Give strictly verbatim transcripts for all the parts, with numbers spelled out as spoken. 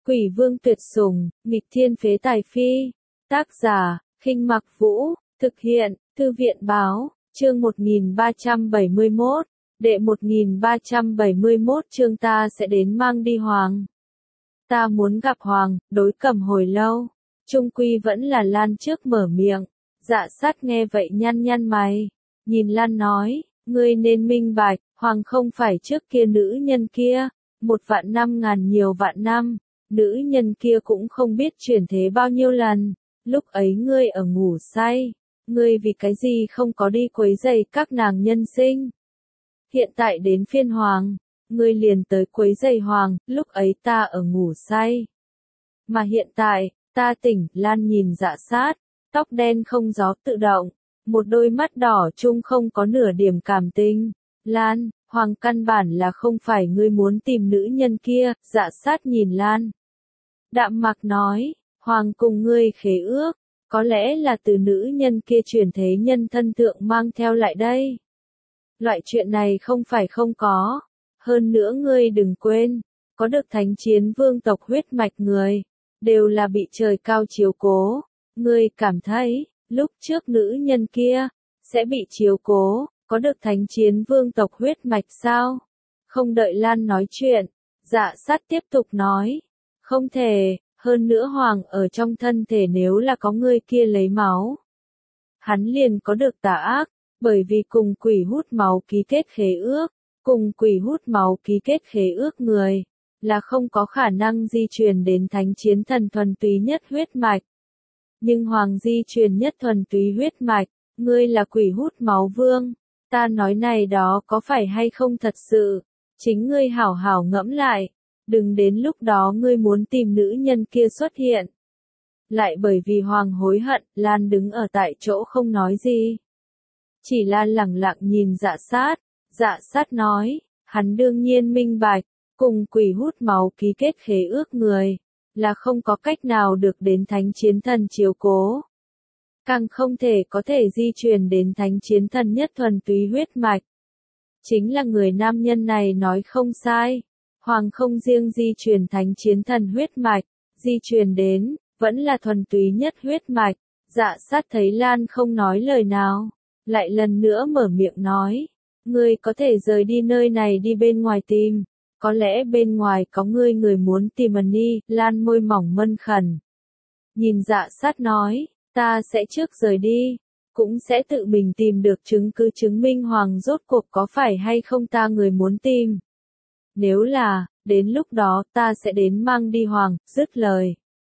Quỷ vương tuyệt sủng, nghịch thiên phế tài phi. Tác giả, Khinh Mặc Vũ, thực hiện, Thư viện Báo, chương một nghìn ba trăm bảy mươi mốt, đệ một nghìn ba trăm bảy mươi mốt chương ta sẽ đến mang đi Hoàng. Ta muốn gặp Hoàng, đối Cẩm hồi lâu, chung quy vẫn là Lan trước mở miệng, Dạ Sát nghe vậy nhăn nhăn mày, nhìn Lan nói, ngươi nên minh bạch, Hoàng không phải trước kia nữ nhân kia, một vạn năm ngàn nhiều vạn năm, nữ nhân kia cũng không biết chuyển thế bao nhiêu lần, lúc ấy ngươi ở ngủ say, ngươi vì cái gì không có đi quấy rầy các nàng nhân sinh. Hiện tại đến phiên Hoàng, ngươi liền tới quấy rầy Hoàng, lúc ấy ta ở ngủ say. Mà hiện tại, ta tỉnh, Lan nhìn Dạ Sát, tóc đen không gió tự động, một đôi mắt đỏ chung không có nửa điểm cảm tình. Lan, Hoàng căn bản là không phải ngươi muốn tìm nữ nhân kia, Dạ Sát nhìn Lan. Đạm Mạc nói, Hoàng cùng ngươi khế ước, có lẽ là từ nữ nhân kia chuyển thế nhân thân thượng mang theo lại đây. Loại chuyện này không phải không có, hơn nữa ngươi đừng quên, có được thánh chiến vương tộc huyết mạch người, đều là bị trời cao chiếu cố, ngươi cảm thấy, lúc trước nữ nhân kia, sẽ bị chiếu cố, có được thánh chiến vương tộc huyết mạch sao? Không đợi Lan nói chuyện, Dạ Sát tiếp tục nói, không thể, hơn nữa Hoàng ở trong thân thể nếu là có người kia lấy máu. Hắn liền có được tà ác, bởi vì cùng quỷ hút máu ký kết khế ước, cùng quỷ hút máu ký kết khế ước người, là không có khả năng di truyền đến thánh chiến thần thuần túy nhất huyết mạch. Nhưng Hoàng di truyền nhất thuần túy huyết mạch, ngươi là quỷ hút máu vương, ta nói này đó có phải hay không thật sự, chính ngươi hảo hảo ngẫm lại. Đừng đến lúc đó ngươi muốn tìm nữ nhân kia xuất hiện. Lại bởi vì Hoàng hối hận, Lan đứng ở tại chỗ không nói gì. Chỉ là lẳng lặng nhìn Dạ Sát. Dạ Sát nói, hắn đương nhiên minh bạch, cùng quỷ hút máu ký kết khế ước người, là không có cách nào được đến thánh chiến thần chiếu cố. Càng không thể có thể di truyền đến thánh chiến thần nhất thuần túy huyết mạch. Chính là người nam nhân này nói không sai. Hoàng không riêng di truyền thánh chiến thần huyết mạch, di truyền đến, vẫn là thuần túy nhất huyết mạch. Dạ Sát thấy Lan không nói lời nào, lại lần nữa mở miệng nói, ngươi có thể rời đi nơi này đi bên ngoài tìm, có lẽ bên ngoài có ngươi người muốn tìm ẩn đi, Lan môi mỏng mân khẩn. Nhìn Dạ Sát nói, ta sẽ trước rời đi, cũng sẽ tự mình tìm được chứng cứ chứng minh Hoàng rốt cuộc có phải hay không ta người muốn tìm. Nếu là, đến lúc đó ta sẽ đến mang đi Hoàng, dứt lời.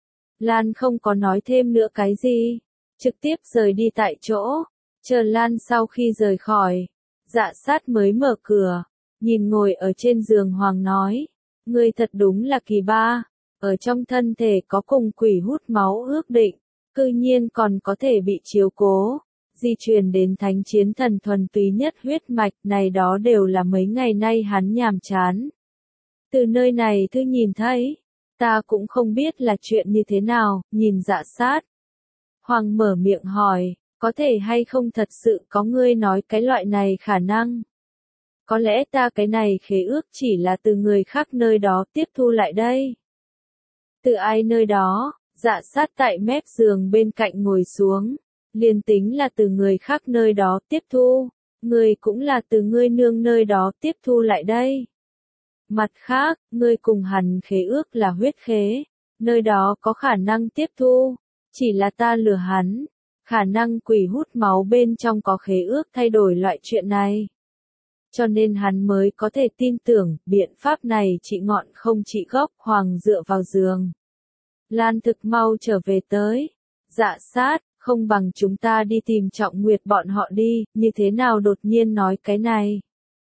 Lan không có nói thêm nữa cái gì, trực tiếp rời đi tại chỗ, chờ Lan sau khi rời khỏi, Dạ Sát mới mở cửa, nhìn ngồi ở trên giường Hoàng nói, ngươi thật đúng là kỳ ba, ở trong thân thể có cùng quỷ hút máu ước định, cư nhiên còn có thể bị chiếu cố. Di truyền đến thánh chiến thần thuần túy nhất huyết mạch này đó đều là mấy ngày nay hắn nhàm chán. Từ nơi này thư nhìn thấy, ta cũng không biết là chuyện như thế nào, nhìn Dạ Sát. Hoàng mở miệng hỏi, có thể hay không thật sự có ngươi nói cái loại này khả năng. Có lẽ ta cái này khế ước chỉ là từ người khác nơi đó tiếp thu lại đây. Từ ai nơi đó, Dạ Sát tại mép giường bên cạnh ngồi xuống. Liền tính là từ người khác nơi đó tiếp thu, người cũng là từ ngươi nương nơi đó tiếp thu lại đây. Mặt khác, ngươi cùng hắn khế ước là huyết khế, nơi đó có khả năng tiếp thu, chỉ là ta lừa hắn, khả năng quỷ hút máu bên trong có khế ước thay đổi loại chuyện này. Cho nên hắn mới có thể tin tưởng, biện pháp này trị ngọn không trị gốc, Hoàng dựa vào giường. Lan thực mau trở về tới, Dạ Sát. Không bằng chúng ta đi tìm Trọng Nguyệt bọn họ đi, như thế nào đột nhiên nói cái này.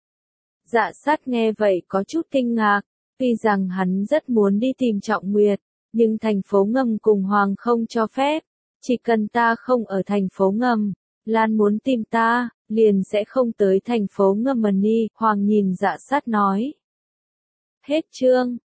Dạ Sát nghe vậy có chút kinh ngạc, tuy rằng hắn rất muốn đi tìm Trọng Nguyệt, nhưng thành phố ngầm cùng Hoàng không cho phép, chỉ cần ta không ở thành phố ngầm, Lan muốn tìm ta, liền sẽ không tới thành phố ngầm mà đi, Hoàng nhìn Dạ Sát nói. Hết chương.